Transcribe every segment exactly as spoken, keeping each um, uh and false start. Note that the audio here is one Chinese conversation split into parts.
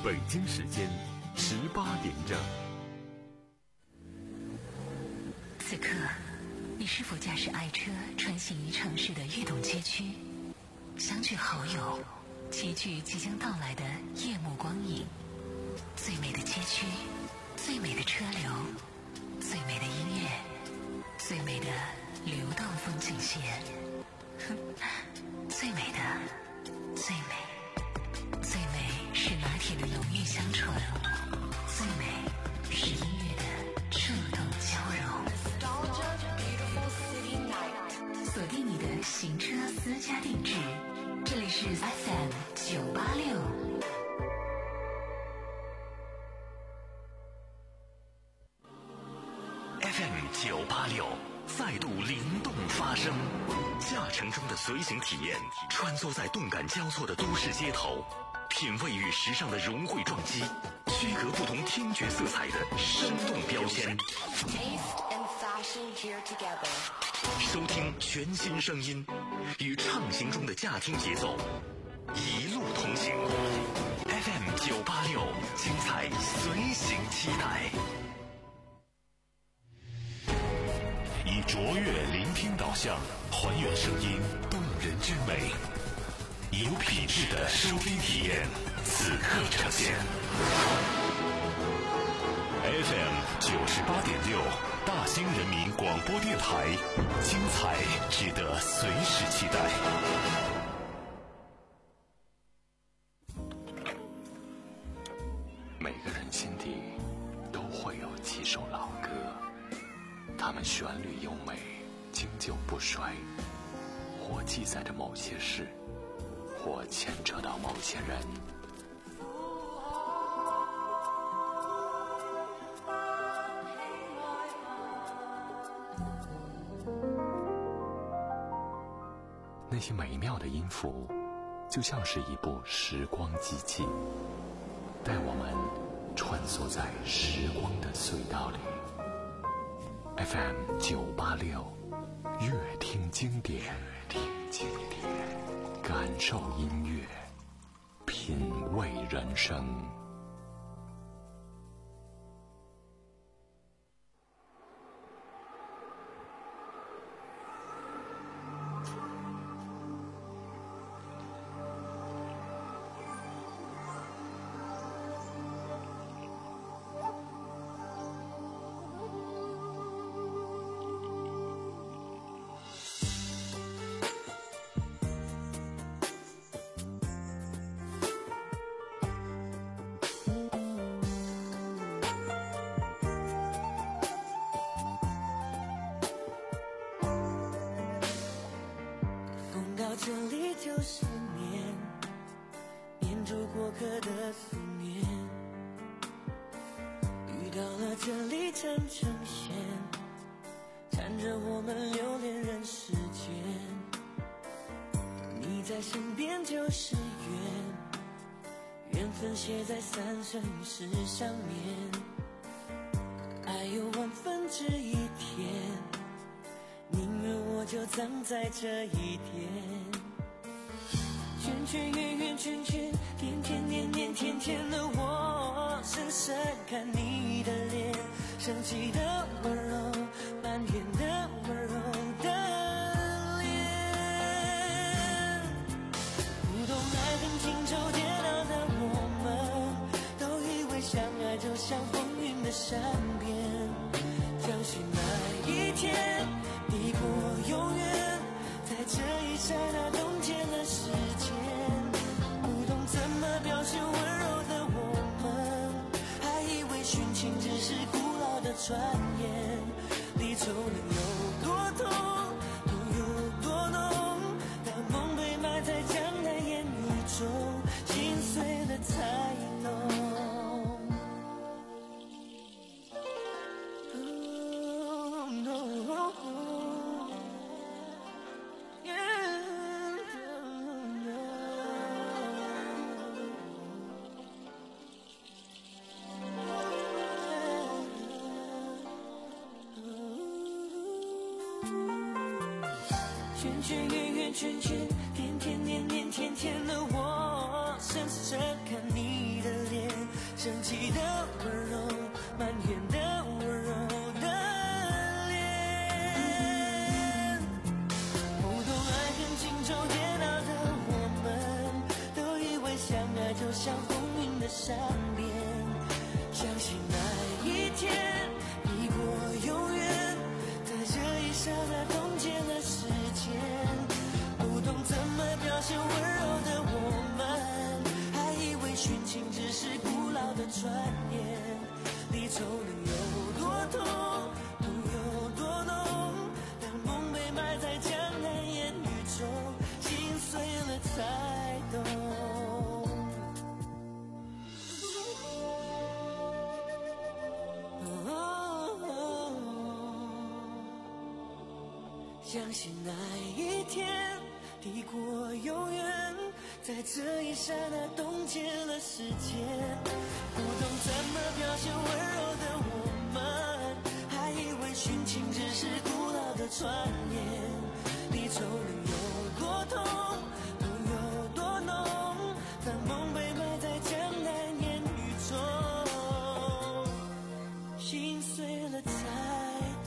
北京时间十八点整。 此刻，你是否驾驶爱车穿行于城市的悦动街区，相聚好友，齐聚即将到来的夜幕光影？最美的街区，最美的车流，最美的音乐，最美的流动风景线，最美的，最美，最美是拿铁的浓郁香醇，最美是音乐的触动交融。锁定你的行车私家定制，这里是 F M 九八六。 F M 九八六再度灵动发声，驾乘中的随行体验，穿梭在动感交错的都市街头，品味与时尚的融汇撞击，区隔不同听觉色彩的生动标签。收听全新声音，与畅行中的驾听节奏，一路同行。F M 九八六，精彩随行期待。以卓越聆听导向，还原声音动人之美，有品质的收听体验，此刻呈现。F M 九十八点六，大兴人民广播电台，精彩值得随时期待。每个人心底都会有几首老歌，它们旋律优美，经久不衰，或记载着某些事，或牵扯到某些人。那些美妙的音符，就像是一部时光机器，带我们穿梭在时光的隧道里。F M 九八六，乐听经典，乐听经典，感受音乐，品味人生。 这里就是念，念住过客的思念，遇到了这里缠成线，缠着我们留恋人世间。你在身边就是缘，缘分写在三生石上面，爱有万分之一甜，宁愿我就葬在这一点。圈圈圆圆圈圈，天天年年天天的我，深深看你的脸，生气的温柔，埋怨的温柔的脸。不懂爱恨情仇煎熬的我们，都以为相爱就像风云的善变，相信那一天抵过永远，在这一刹那冻结了时间。不懂怎么表现温柔的我们，还以为殉情只是古老的传言，离愁能有多痛，痛有多浓，当梦被埋在江南烟雨中，心碎了才浓。圈圈圆圆圈圈，天天年年天天的我，深深看你的脸， 生气的温柔，满眼的温柔的脸。不懂爱恨情仇煎熬的我们，都以为相爱就像风云的善变，相信那一天抵过永远，在这一刹那冻结了时间。不懂怎么表现温柔的我们，还以为殉情只是古老的传言。离愁能有多痛，痛有多浓，当梦被埋在江南烟雨中，心碎了才懂。相信那一天抵过永远，在这一刹那冻结了时间。不懂怎么表现温柔的我们，还以为殉情只是古老的传言。离愁能有多痛，痛有多浓，当梦被埋在江南烟雨中，心碎了才懂。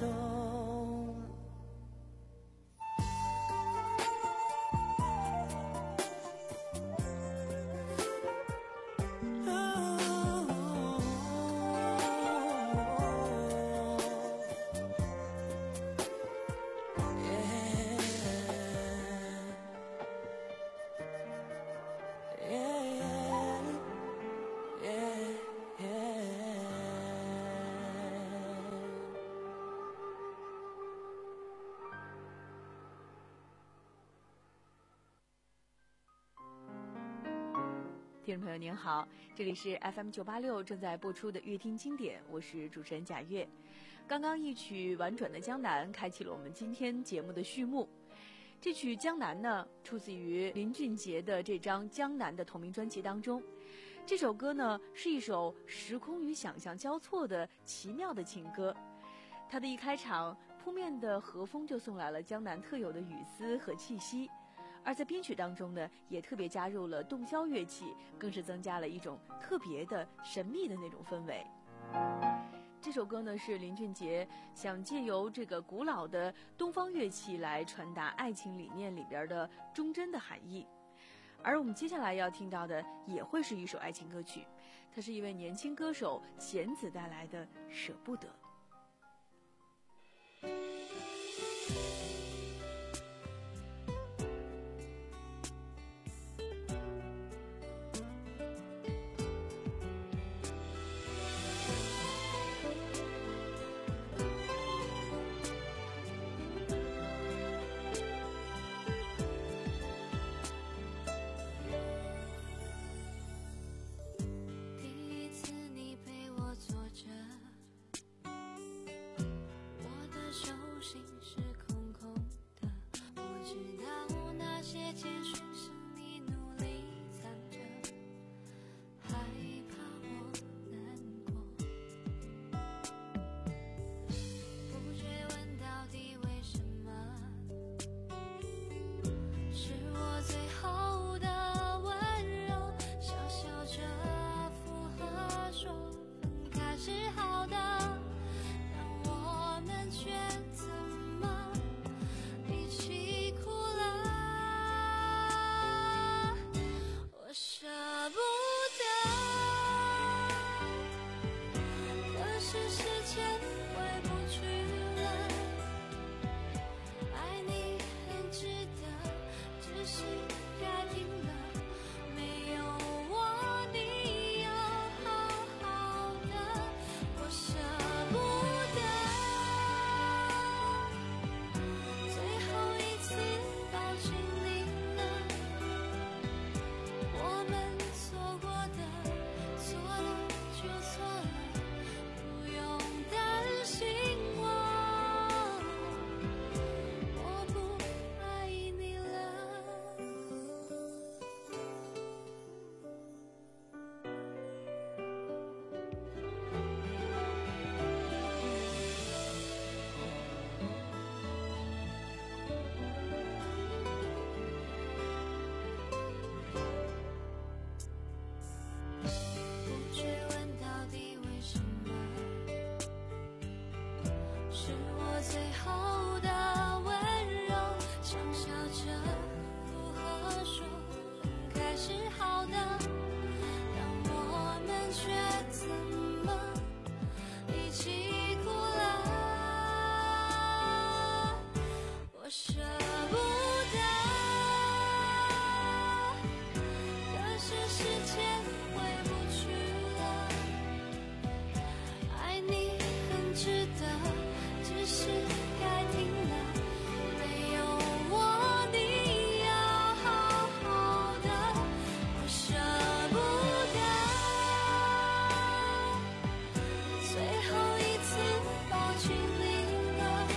听众朋友您好，这里是 F M 九八六正在播出的乐听经典，我是主持人贾月。刚刚一曲婉转的江南开启了我们今天节目的序幕。这曲江南呢，出自于林俊杰的这张江南的同名专辑当中。这首歌呢，是一首时空与想象交错的奇妙的情歌。它的一开场，扑面的和风就送来了江南特有的雨丝和气息。而在编曲当中呢，也特别加入了洞箫乐器，更是增加了一种特别的神秘的那种氛围。这首歌呢，是林俊杰想借由这个古老的东方乐器来传达爱情理念里边的忠贞的含义。而我们接下来要听到的也会是一首爱情歌曲，它是一位年轻歌手弦子带来的《舍不得》。 错了就错了，不用担后的温柔，想笑着如何说开始好的，但我们却怎么一起哭了？我舍不得，可是时间回不去了。爱你很值得，只是该停了。没有我你要好好的，我舍不得。最后一次抱紧你了，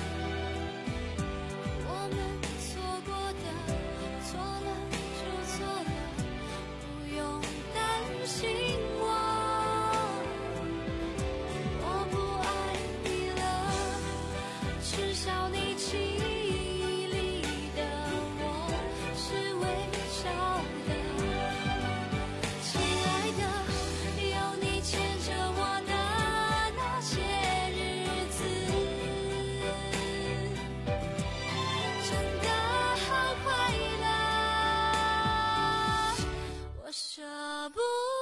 我们错过的，错了就错了，不用担心我，我不爱你了，至少你记忆里的我是微笑的。亲爱的，有你牵着我的那些日子，真的好快乐。我舍不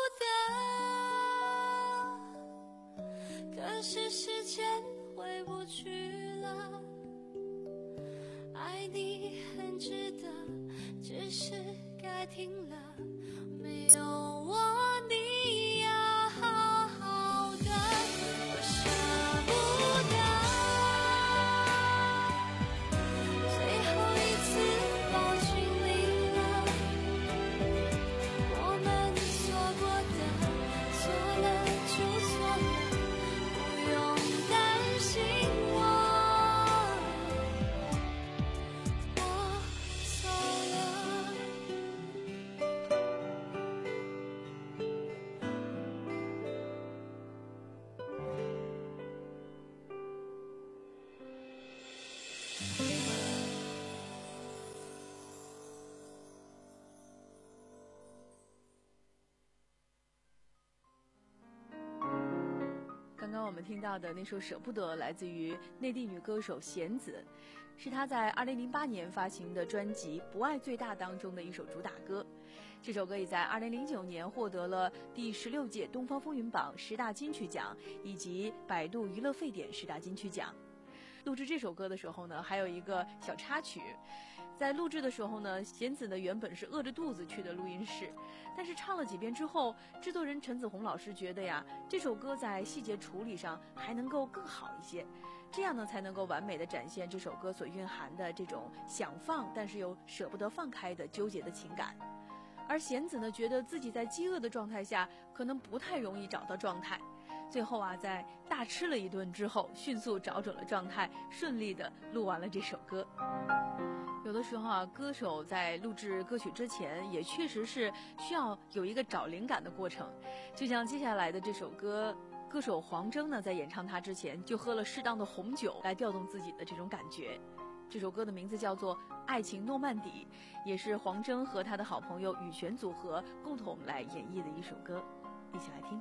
得，可是时间回不去了。爱你很值得，只是该停了。没有我你要好好的，我舍不得。最后一次抱紧你了，我们错过的，错了就错了，不用担心我，我走了。 刚刚我们听到的那首《舍不得》来自于内地女歌手弦子，是她在二零零八年发行的专辑《不爱最大》当中的一首主打歌。这首歌也在二零零九年获得了第十六届东方风云榜十大金曲奖以及百度娱乐沸点十大金曲奖。录制这首歌的时候呢，还有一个小插曲。在录制的时候呢，弦子呢原本是饿着肚子去的录音室，但是唱了几遍之后，制作人陈子红老师觉得呀，这首歌在细节处理上还能够更好一些，这样呢才能够完美的展现这首歌所蕴含的这种想放但是又舍不得放开的纠结的情感。而弦子呢觉得自己在饥饿的状态下可能不太容易找到状态，最后啊在大吃了一顿之后，迅速找准了状态，顺利的录完了这首歌。有的时候啊，歌手在录制歌曲之前也确实是需要有一个找灵感的过程，就像接下来的这首歌，歌手黄铮呢在演唱它之前就喝了适当的红酒来调动自己的这种感觉。这首歌的名字叫做《爱情诺曼底》，也是黄铮和他的好朋友羽泉组合共同来演绎的一首歌，一起来听。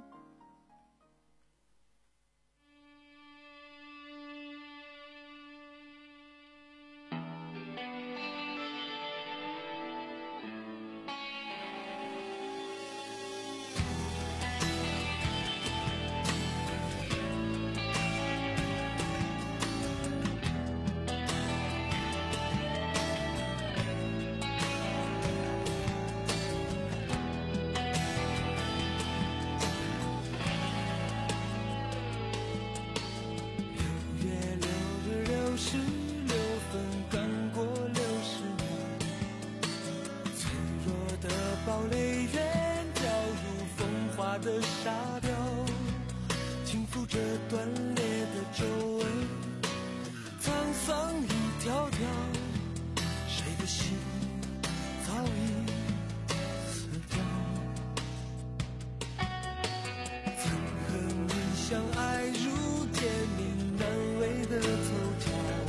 的沙雕，轻抚着断裂的皱纹，沧桑一条条，谁的心早已死掉。曾和你相爱如天命难违的头条，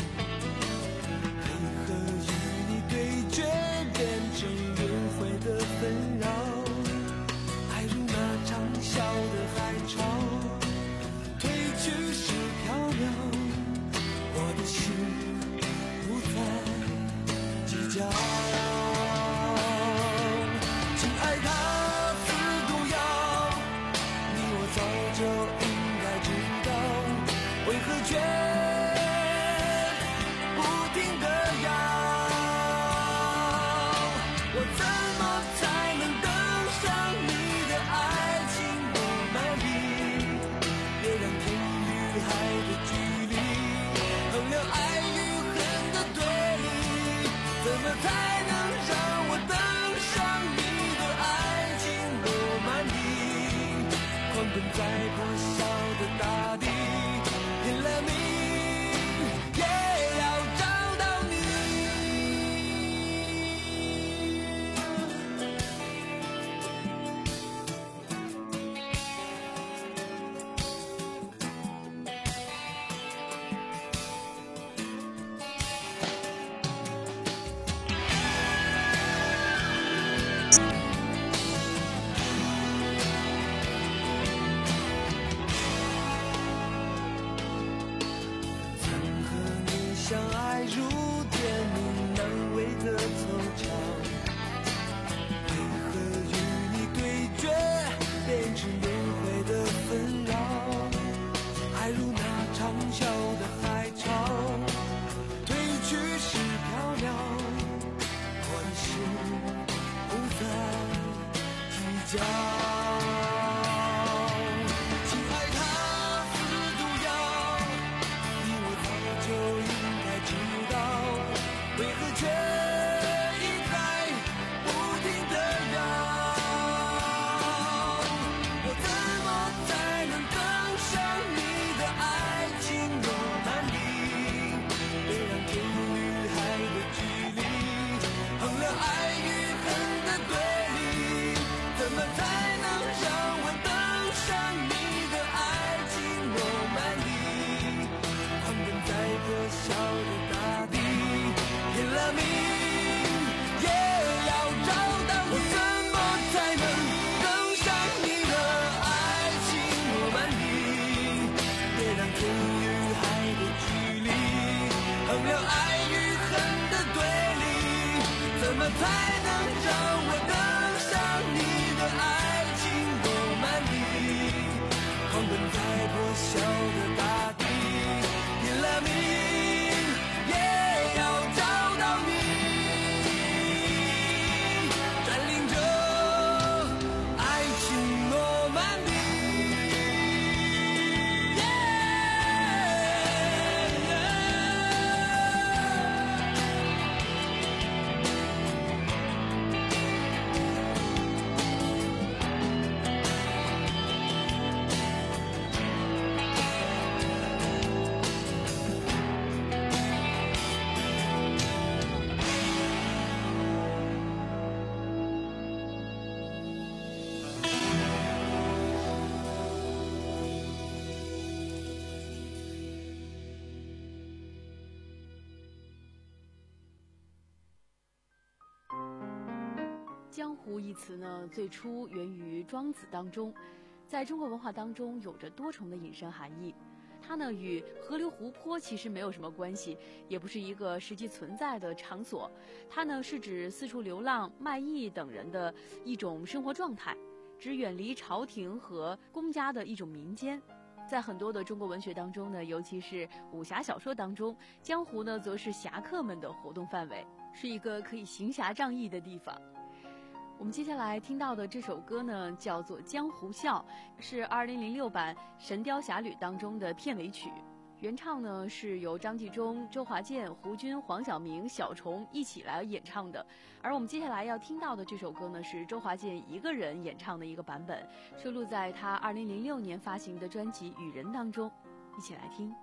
为何与你对决变成轮回的纷扰？爱如那长啸的奔在破晓的大地，拼了命也要找到你。相爱如电影难为的惆怅，为何与你对决变成轮回的纷扰？爱如那长啸的海潮，退去时飘渺，往事不再计较。才能让我登上你的爱情诺曼底，狂奔在破晓的大地，拼了命也要找到你，占领着爱情诺曼底。 江湖一词呢，最初源于庄子当中，在中国文化当中有着多重的引申含义。它呢与河流湖泊其实没有什么关系，也不是一个实际存在的场所。它呢是指四处流浪、卖艺等人的一种生活状态，指远离朝廷和公家的一种民间。在很多的中国文学当中呢，尤其是武侠小说当中，江湖呢则是侠客们的活动范围，是一个可以行侠仗义的地方。我们接下来听到的这首歌呢，叫做《江湖笑》，是二零零六版《神雕侠侣》当中的片尾曲。原唱呢是由张纪中、周华健、胡军、黄晓明、小虫一起来演唱的。而我们接下来要听到的这首歌呢，是周华健一个人演唱的一个版本，收录在他二零零六年发行的专辑《雨人》当中。一起来听。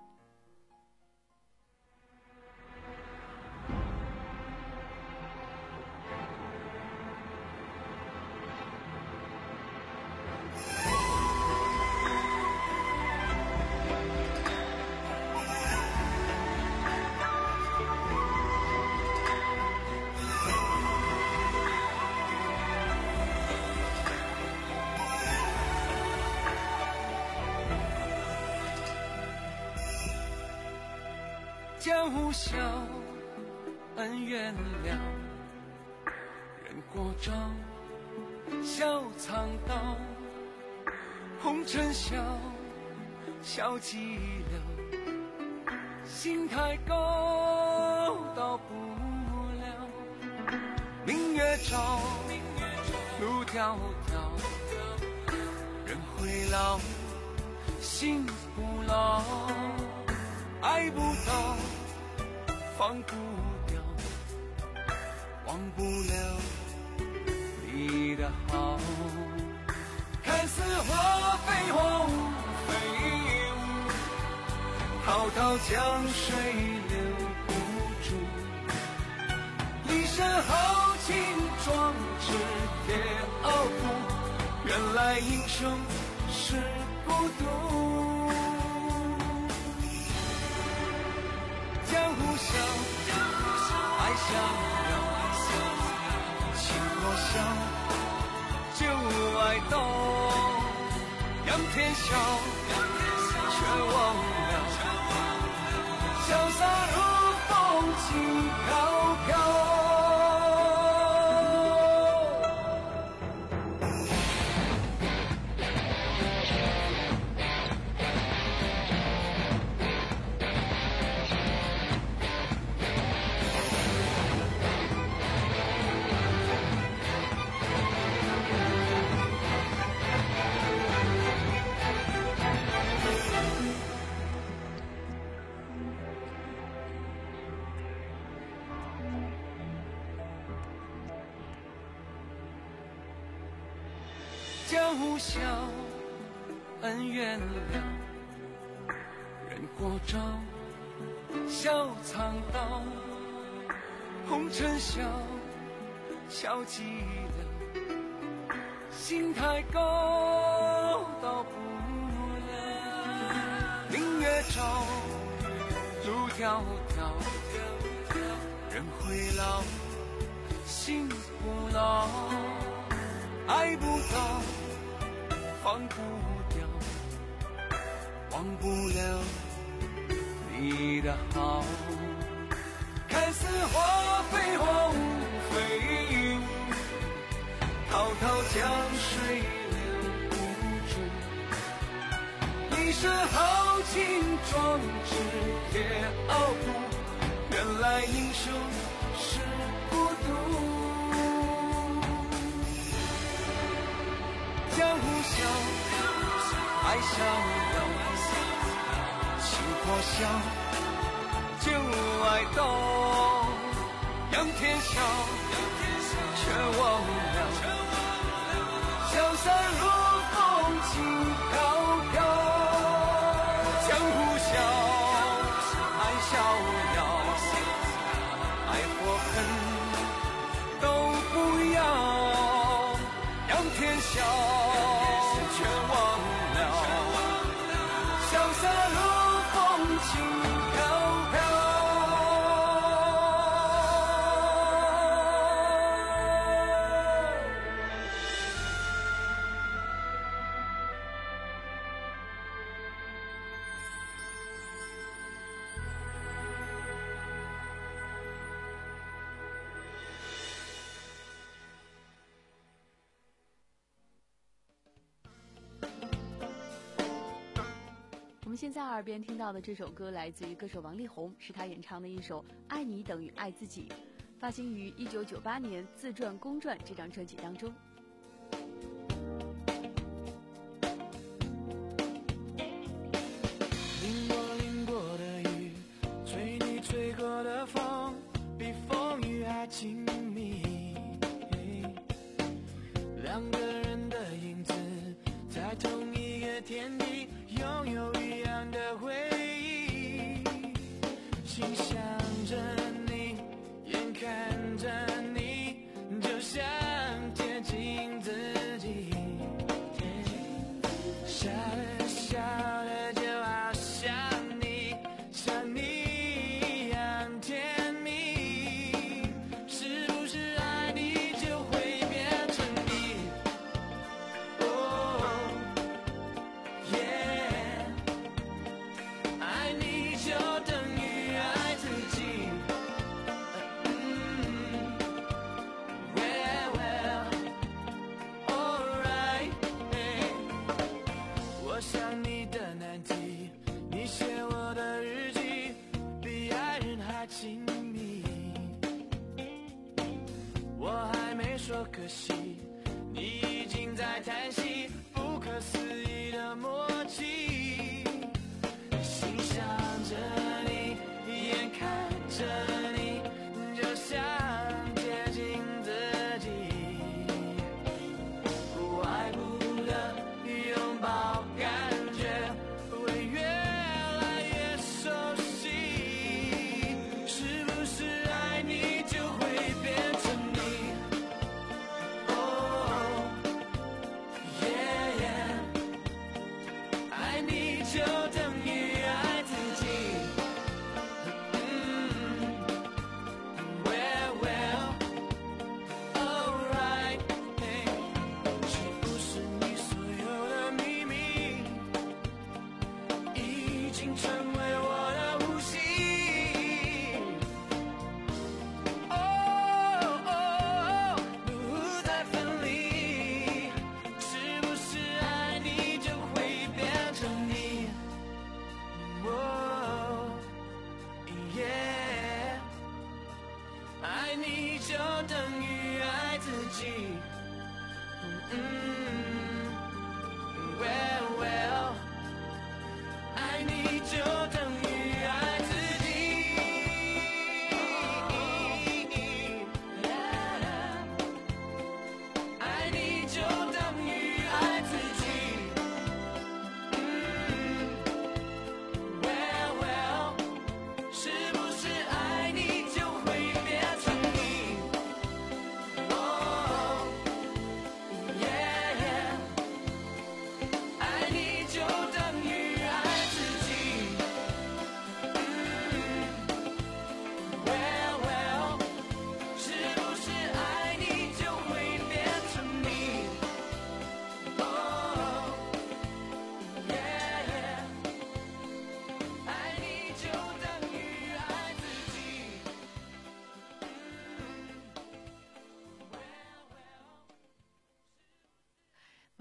江湖笑，恩怨了，人过招，笑藏刀，红尘笑，笑寂寥，心太高，到不了。明月照，路迢迢，人会老，心不老，爱不到，放不掉，忘不了你的好。看似花非花滔滔江水留不住，一身豪情壮志铁傲骨，原来英雄是孤独。江湖笑，爱逍遥，情若笑，就爱动。仰天笑，却忘了潇洒如风轻飘飘。江湖笑，恩怨了，人过招，笑藏刀。红尘笑，笑寂了，心太高，到不了。明月照，路迢迢，人会老，心不老。爱不到，放不掉，忘不了你的好。看似花飞花无飞，滔滔江水留不住，一身豪情壮志铁傲骨，原来英雄是孤独。江湖笑，爱逍遥，情破晓，就爱动。仰天笑，却忘了潇洒如风轻飘飘。江湖笑，爱逍遥，爱或恨都不要。仰天笑，却忘了潇洒如风轻飘飘。 我们现在耳边听到的这首歌来自于歌手王力宏，是他演唱的一首《爱你等于爱自己》，发行于一九九八年《自传公传》这张专辑当中。 淋过淋过的雨，吹你吹过的风，比风雨还亲密。两个人的影子，在同一个天地，拥有一样的回忆。心想着你，眼看着你，就像贴近自己。笑了笑了，就好像你，像你一样甜蜜。是不是爱你就会变成你？哦，耶，爱你就等于爱自己。嗯 ，well well alright。我想你的难题，你写我的日记，比爱人还亲密。我还没说可惜，你已经在叹息，不可思议的默契。心想着你，眼看着你，就像接近自己。外部的拥抱感觉会越来越熟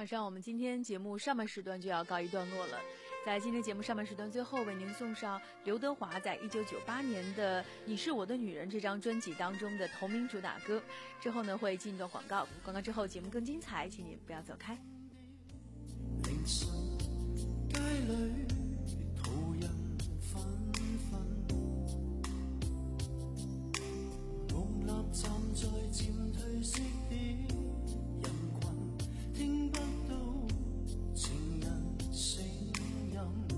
马上我们今天节目上半时段就要告一段落了。在今天节目上半时段最后，为您送上刘德华在一九九八年的《你是我的女人》这张专辑当中的同名主打歌。之后呢，会进一段广告，广告之后节目更精彩，请您不要走开。 凌晨街里途人纷纷，梦立站在漸褪色的人群，聽不到情人聲音，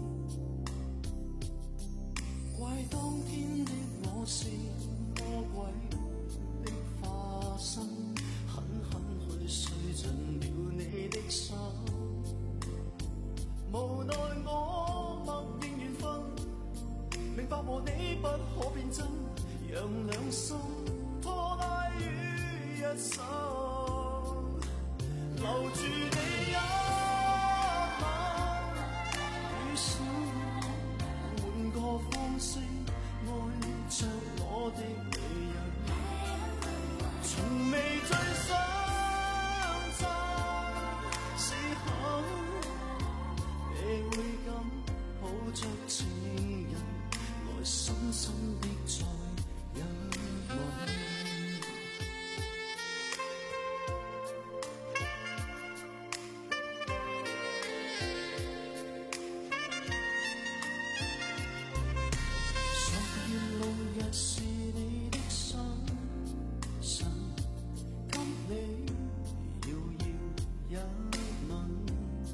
怪當天的我是魔鬼的化身，狠狠去碎盡了你的心，無奈我默認緣分，明白和你不可變真，讓兩心拖拉於一手，留住你一晚，於是換個方式愛着我的女人，從未最相襯時候，你會敢抱着情人來深深的再一吻。是你的心神，給你遙遙一吻，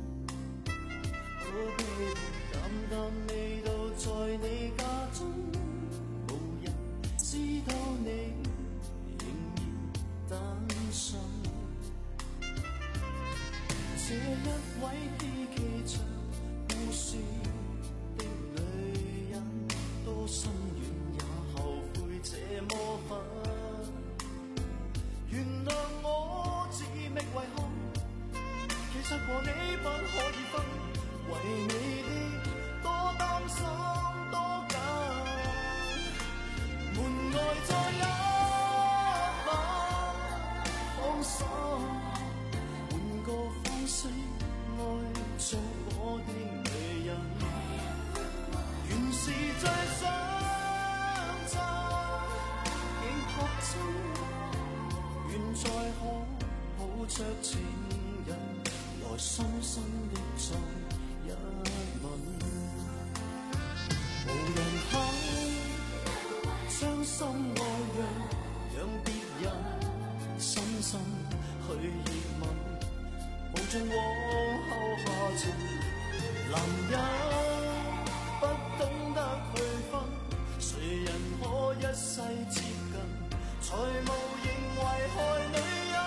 寶貝淡淡味道在你家中，無人知道你仍然單身，這一位希冀着故事的女人，多心軟這麼狠，原諒我自覓遺憾，其實和你不可以分，為你的多擔心多緊，門外再一晚放手，換個方式愛着我的女人，原是最想願再可抱着情人來深深的再一吻，無人肯將心愛讓讓別人深深去熱吻，無盡往後下沉，男人不懂得區分，誰人可一世接近，才無形危害女人。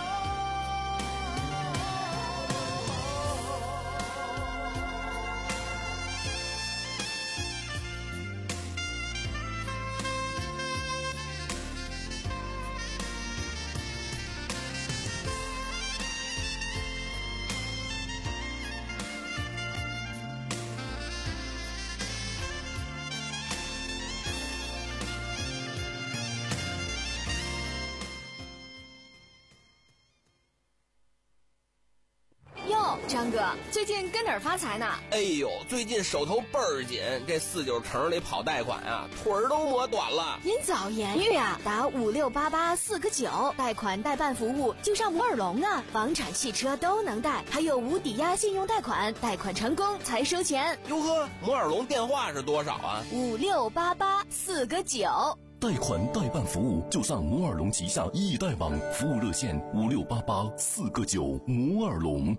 张哥，最近跟哪儿发财呢？ 哎呦，最近手头倍儿紧，这四九城里跑贷款啊，腿儿都磨短了。 您早言语啊，打五六八八四个九，贷款代办服务就上摩尔龙啊，房产、汽车都能贷，还有无抵押信用贷款，贷款成功才收钱。 哟呵，摩尔龙电话是多少啊？ 五六八八四个九。 贷款代办服务就上摩尔龙旗下易贷网，服务热线五六八八四个九，摩尔龙。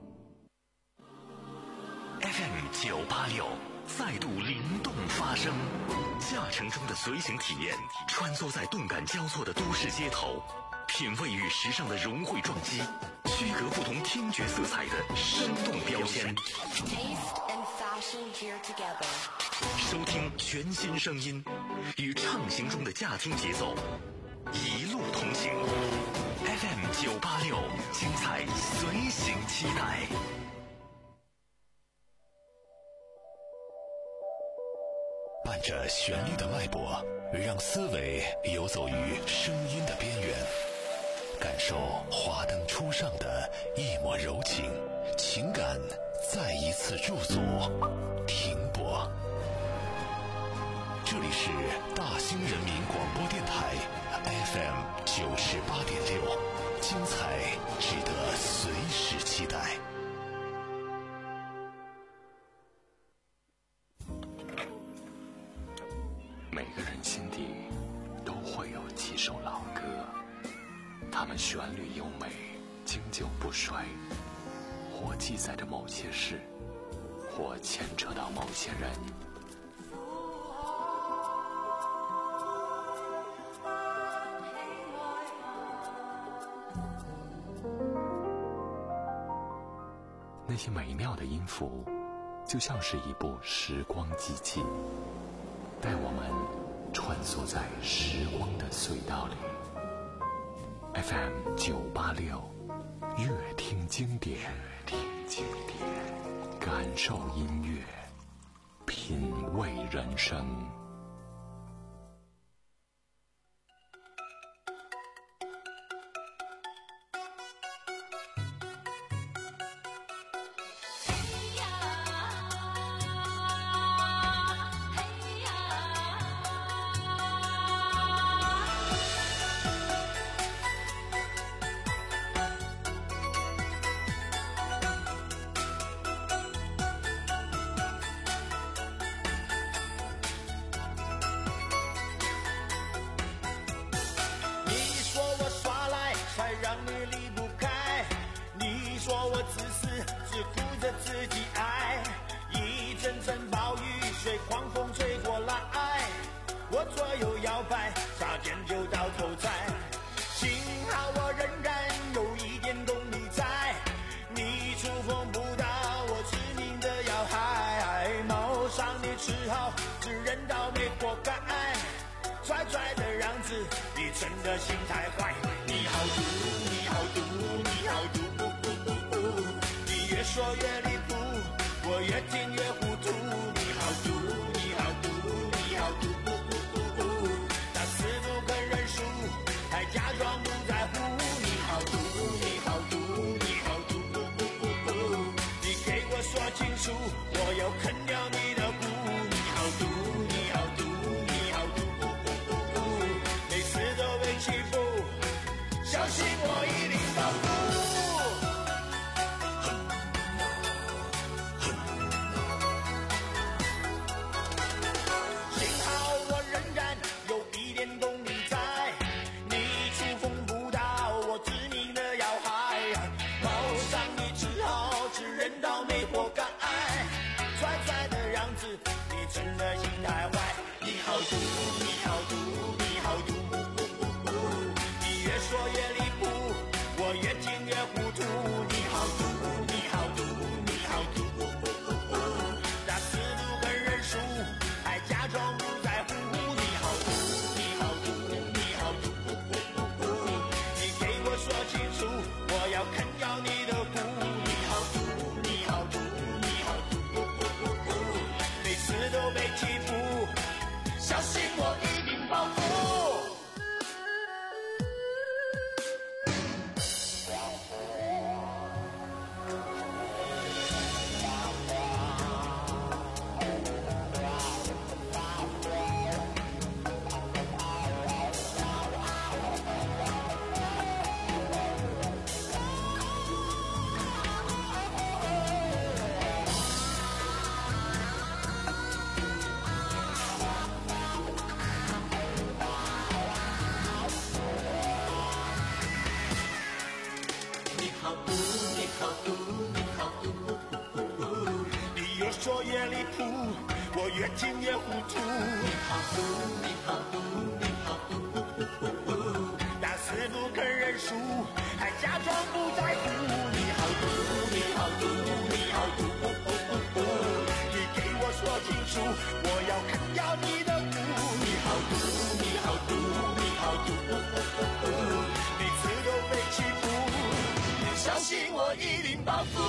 F M 九八六再度灵动发声，驾乘中的随行体验，穿梭在动感交错的都市街头，品味与时尚的融汇撞击，区隔不同听觉色彩的生动标签。收听全新声音，与畅行中的驾听节奏，一路同行。F M 九八六，精彩随行期待。伴着旋律的脉搏，让思维游走于声音的边缘，感受华灯初上的一抹柔情， 情感再一次驻足，停泊。这里是大兴人民广播电台 F M 九十八点六，精彩值得随时期待。 每个人心底都会有几首老歌，它们旋律优美，经久不衰，或记载着某些事，或牵扯到某些人。那些美妙的音符，就像是一部时光机器，带我们穿梭在时光的隧道里。F M 九八六，乐听经典，乐听经典，感受音乐，品味人生。 说越离谱，我越听越糊涂。你好毒，你好毒，你好毒，打死不肯认输，还假装不在乎。你好毒，你好毒，你好毒，你给我说清楚，我要啃掉你的骨。你好毒，你好毒，你好毒，每次都被欺负，相信我一定报复。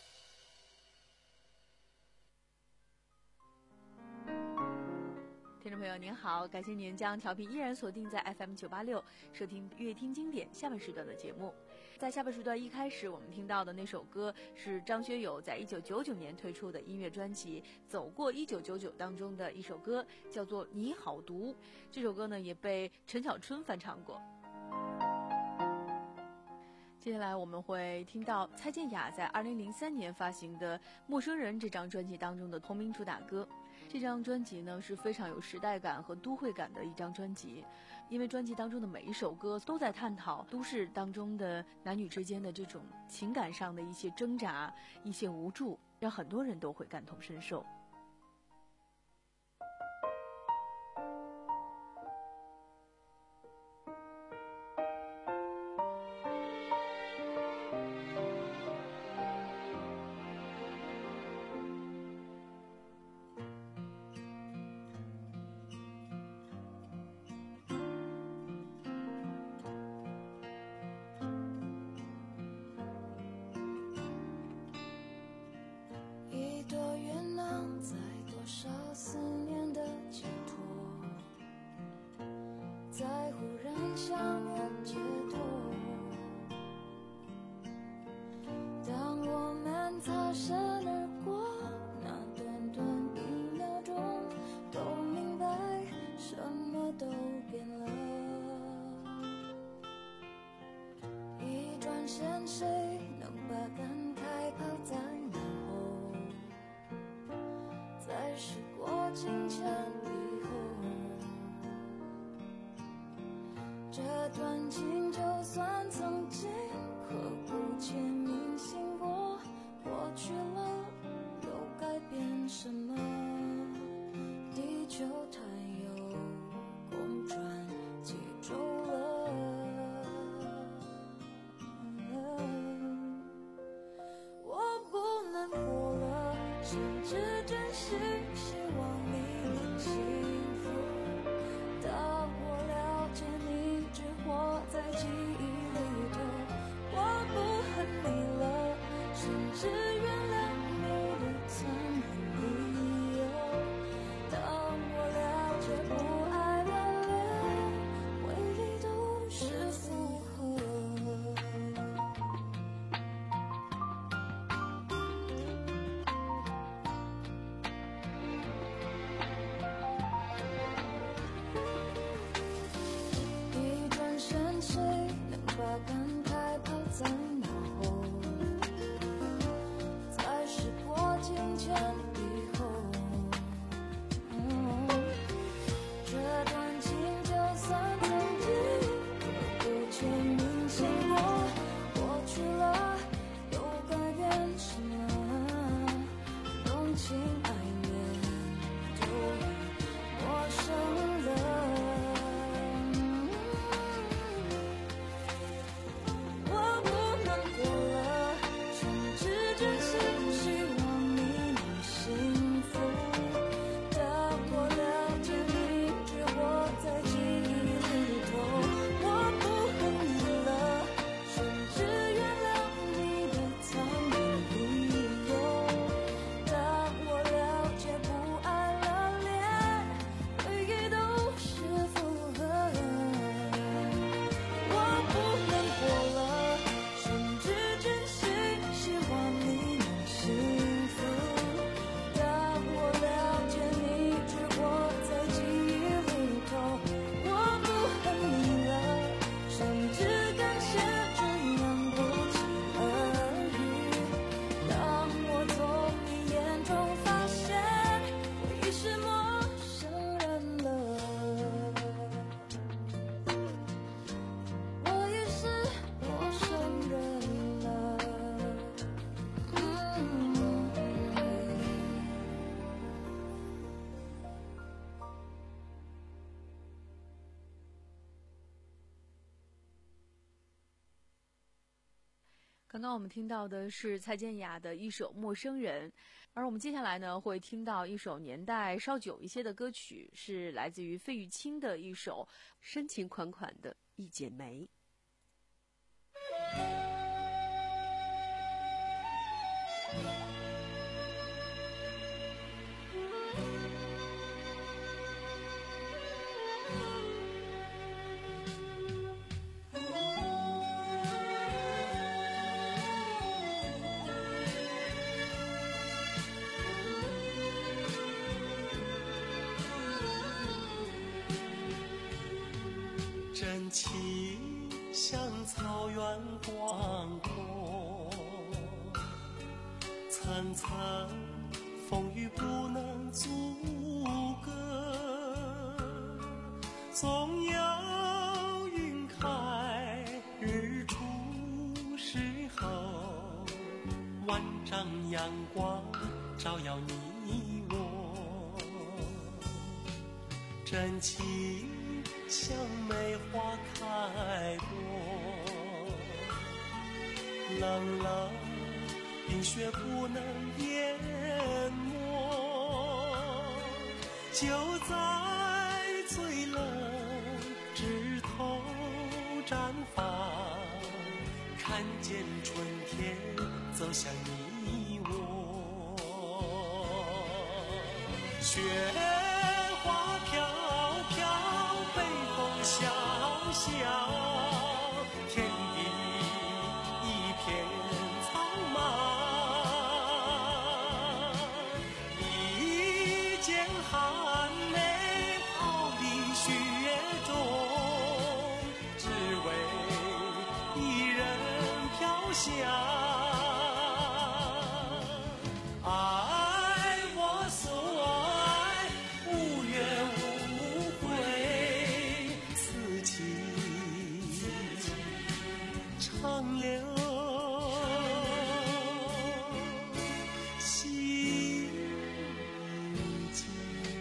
听众好，感谢您将调频依然锁定在 F M 九八六，收听乐听经典下半时段的节目。在下半时段一开始，我们听到的那首歌是张学友在一九九九年推出的音乐专辑《走过一九九九》当中的一首歌，叫做《你好毒》。这首歌呢也被陈小春翻唱过。接下来我们会听到蔡健雅在二零零三年发行的《陌生人》这张专辑当中的同名主打歌。这张专辑呢是非常有时代感和都会感的一张专辑，因为专辑当中的每一首歌都在探讨都市当中的男女之间的这种情感上的一些挣扎、一些无助，让很多人都会感同身受。刚刚我们听到的是蔡健雅的一首《陌生人》，而我们接下来呢会听到一首年代稍久一些的歌曲，是来自于费玉清的一首深情款款的《一剪梅》。 真情像草原广阔，层层风雨不能阻隔，总有云开日出时候，万丈阳光照耀你我，真情像梅花开过，冷冷冰雪不能淹没，就在最冷枝头绽放，看见春天走向你我，雪花飘飘，北风萧萧，天地一片苍茫，一剪寒梅傲立雪中，只为一人飘香。爱我所爱，无怨无悔，此情长留心间。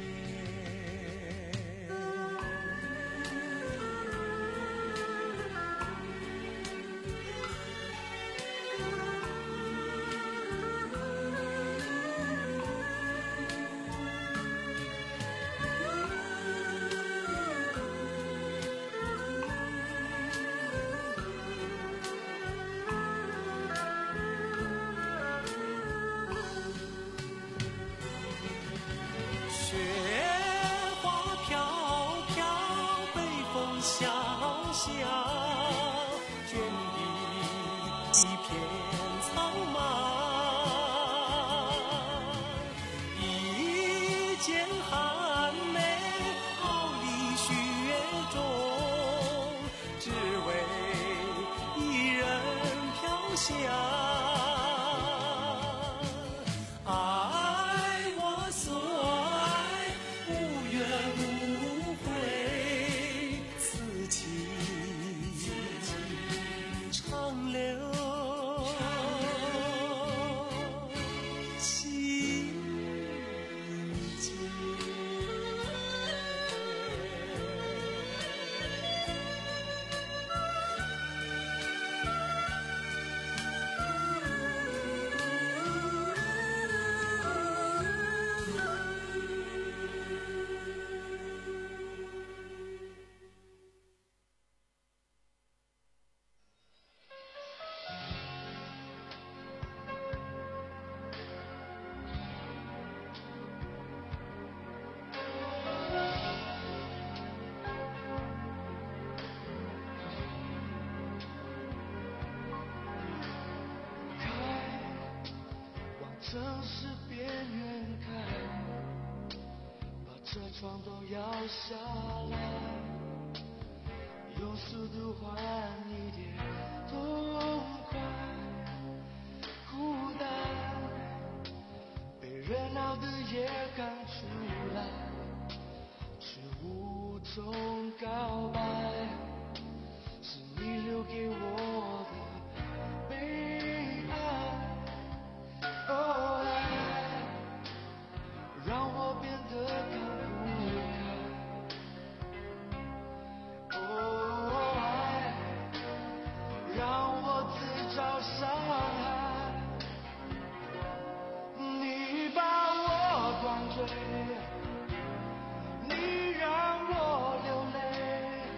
雪花飘飘，北风萧萧，天地一片苍茫，一剪寒梅傲立雪中，只为一人飘香。爱我所爱，无怨无悔，此情长留心间。 城市边缘开，把车窗都摇下来，用速度换一点痛快。孤单被热闹的夜赶出来，却无从告白，是你留给我的悲哀。哦，爱让我变得看不开。哦，爱让我自找伤害。你把我灌醉，你让我流泪，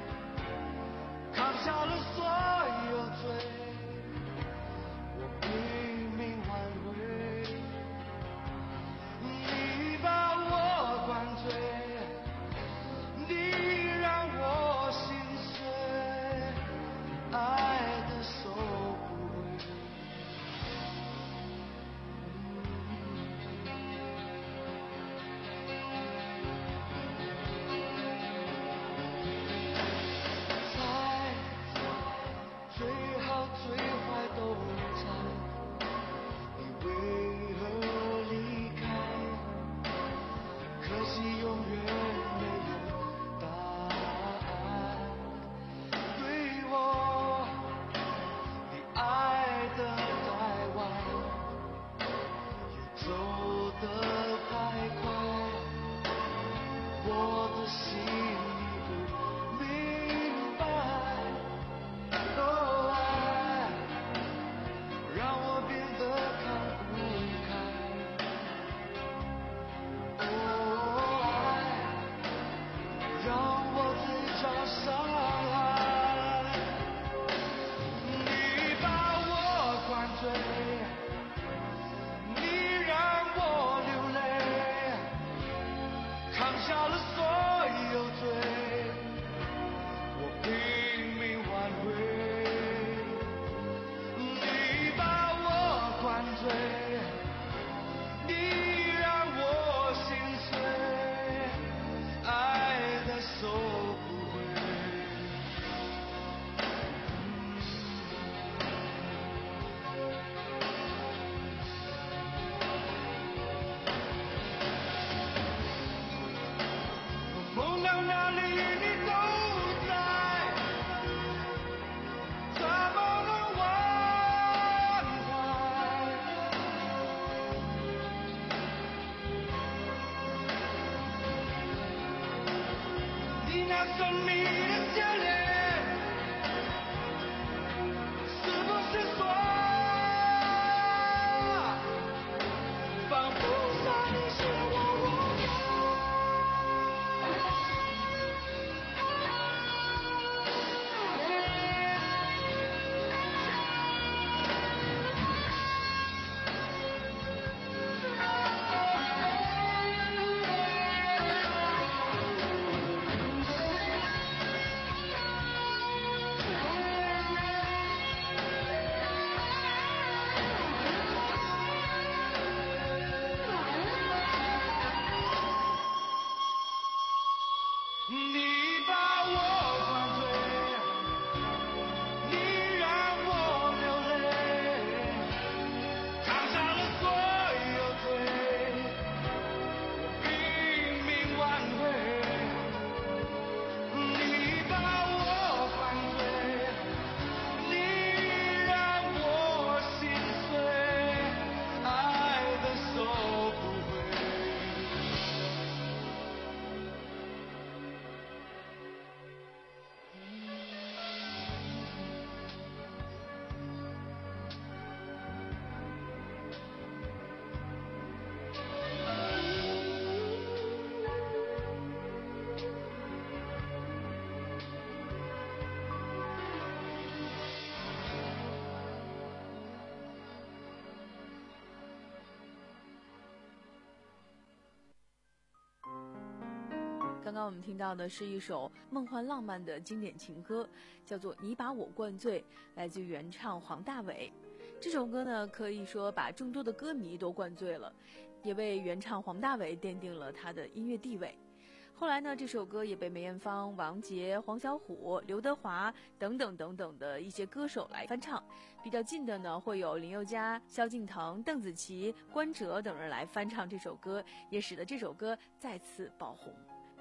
刚刚我们听到的是一首梦幻浪漫的经典情歌，叫做《你把我灌醉》，来自于原唱黄大炜。这首歌呢，可以说把众多的歌迷都灌醉了，也为原唱黄大炜奠定了他的音乐地位。后来呢，这首歌也被梅艳芳、王杰、黄小琥、刘德华等等等等的一些歌手来翻唱。比较近的呢，会有林宥嘉、萧敬腾、邓紫棋、关喆等人来翻唱这首歌，也使得这首歌再次爆红。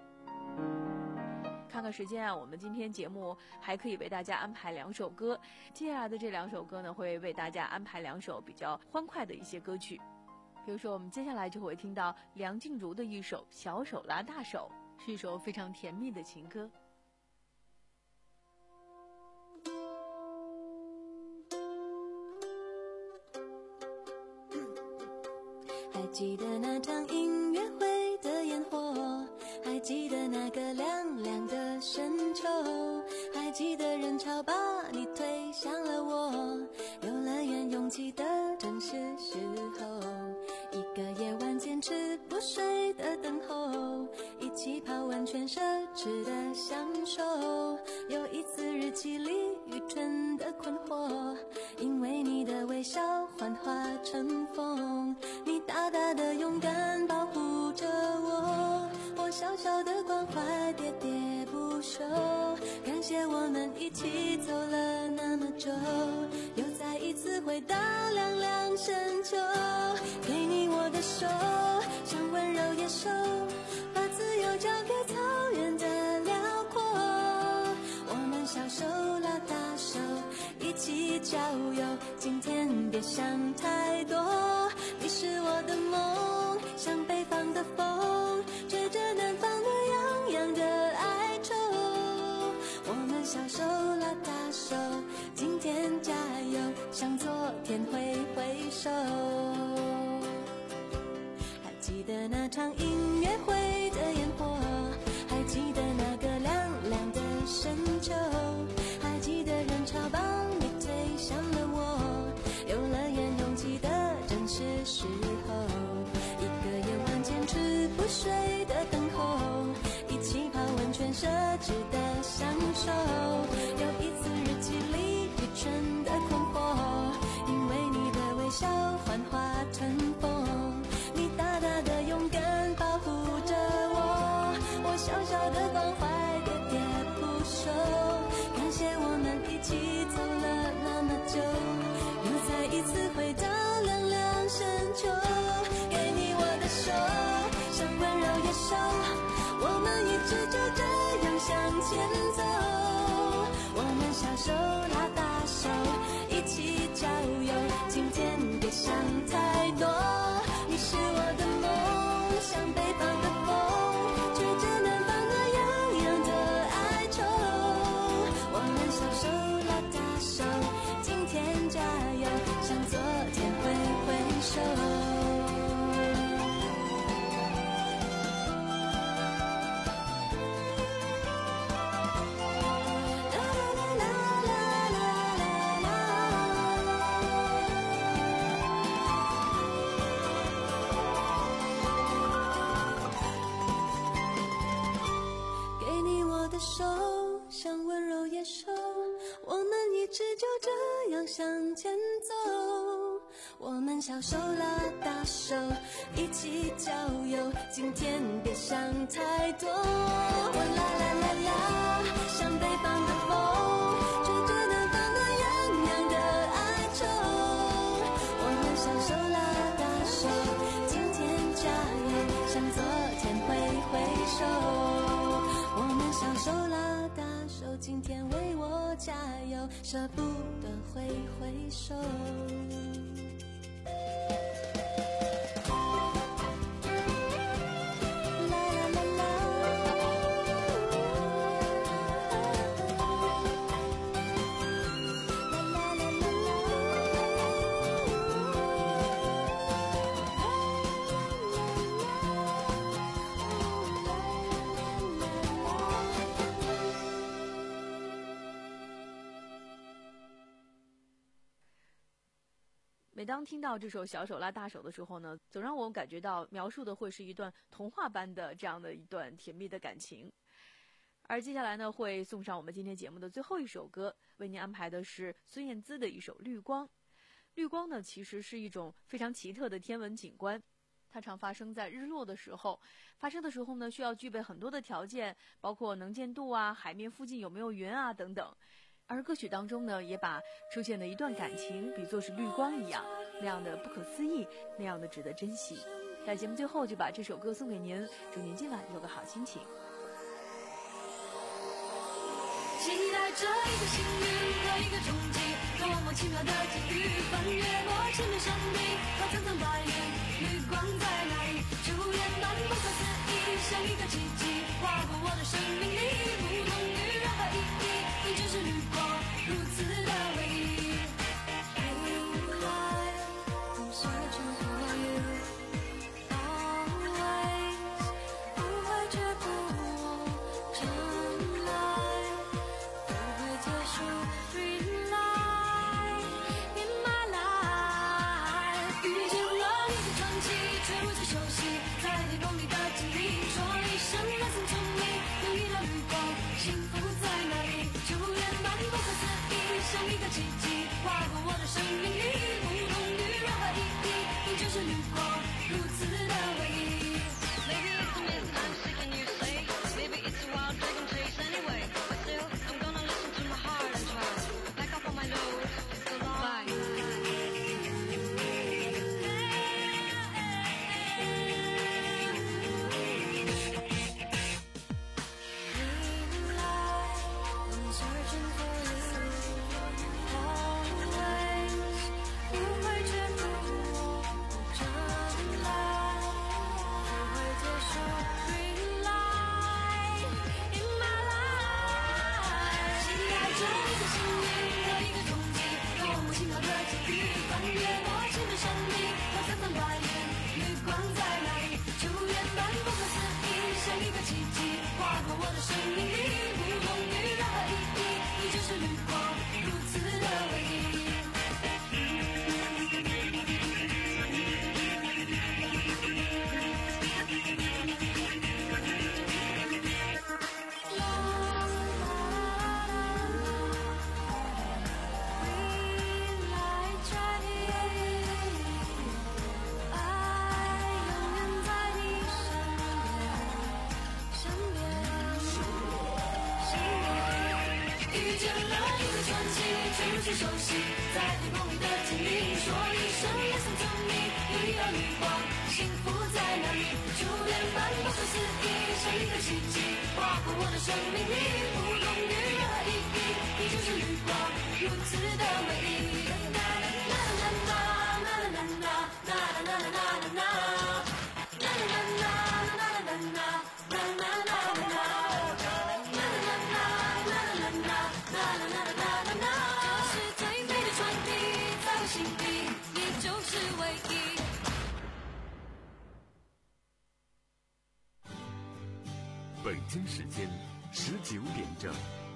看看时间啊，我们今天节目还可以为大家安排两首歌。接下来的这两首歌呢，会为大家安排两首比较欢快的一些歌曲。比如说，我们接下来就会听到梁静茹的一首《小手拉大手》，是一首非常甜蜜的情歌。 还记得那场音乐会的烟火，还记得那个凉凉的深秋，还记得人潮把你推向了我，游乐园拥挤的正是时候，一个夜晚坚持不睡的等候，一起泡温泉奢侈的享受，有一次日记里愚蠢的困惑，因为你的微笑幻化成风，你大大的勇敢保护着我，我小小的关怀喋喋不休，感谢我们一起走了那么久，又再一次回到凉凉深秋，给你我的手，像温柔野兽，把自由交给草原的辽阔，我们小手拉大手，一起郊游，今天别想太多，你是我的梦，像北方的风，吹着南方的洋洋的哀愁，我们小手拉大手，今天加油，向昨天挥挥手。还记得那场音乐会的烟火，还记得那个凉凉的深秋，还记得人潮把你推向了我，游乐园拥挤的正是时候，一个夜晚坚持不睡的等候，一起泡温泉奢侈的享受，有一次日记里愚蠢的困惑，因为你的微笑幻化成风，你大大的勇敢保护着我，我小小的关怀喋喋不休，感谢我们一起走了那么久，又再一次回到凉凉深秋，给你我的手，像温柔野兽，我们一直就这样向前走，我们小手拉大手，一起郊游，今天别想太多，你是我的梦，像北方的风，吹着南方的洋洋的哀愁，我们小手拉大手，今天加油，向昨天挥挥手。手像温柔野兽，我们一直就这样向前走，我们小手拉大手，一起郊游，今天别想太多，我啦啦啦啦，像北方的风，吹着南方的洋洋的哀愁，我们小手拉大手，今天加油，向昨天挥挥手，我们小手拉大手，今天为我加油，舍不得挥挥手。 每当听到这首小手拉大手的时候呢，总让我感觉到描述的会是一段童话般的这样的一段甜蜜的感情。而接下来呢，会送上我们今天节目的最后一首歌，为您安排的是孙燕姿的一首《绿光》。绿光呢，其实是一种非常奇特的天文景观，它常发生在日落的时候。发生的时候呢，需要具备很多的条件，包括能见度啊、海面附近有没有云啊等等。而歌曲当中呢，也把出现的一段感情比作是绿光一样，那样的不可思议，那样的值得珍惜。在节目最后就把这首歌送给您，祝您今晚有个好心情。 期待着一个幸运和一个冲击，多么奇妙的际遇，翻越过千面山地和层层白云，绿光在哪里？初恋般不可思议，像一个奇迹，划过我的生命里，不同于任何意义，你只是绿光，如此的唯一。I'm searching for you, always， 不会却不真爱。Green light in my life， 遇见了你的传奇，却如此熟悉，在天空里的经历，说一声人生聪明，有一道绿光，幸福在哪里？初恋般不可思议，像一个奇迹，划过我的生命里，不同于任何意义，你就是绿光，如此的唯一。Maybe it's a myth I'm sick and you say, maybe it's a wild dragon chase anyway, but still I'm gonna listen to my heart and try back up on my nose, it's a lie. I'm searching for you, always， 不会却不真爱，不会接受 green light in my life。期待着一个幸运和一个冲击，多么奇妙的际遇，翻越过千面山地和层层白云，绿光在哪里？初恋般不可思议，像一个奇迹，划过我的生命里，不同于任何意义，你就是绿光，如此的唯一。熟悉，在天空里的经历，说一声也算聪明，有一道绿光，幸福在哪里？初恋般不可思议，像一个奇迹，划过我的生命里，不同于任何意义，你就是绿光，如此的唯一。啦啦啦啦啦啦啦啦啦啦啦啦啦啦，啦啦啦啦啦啦啦啦啦啦。 北京时间十九点整。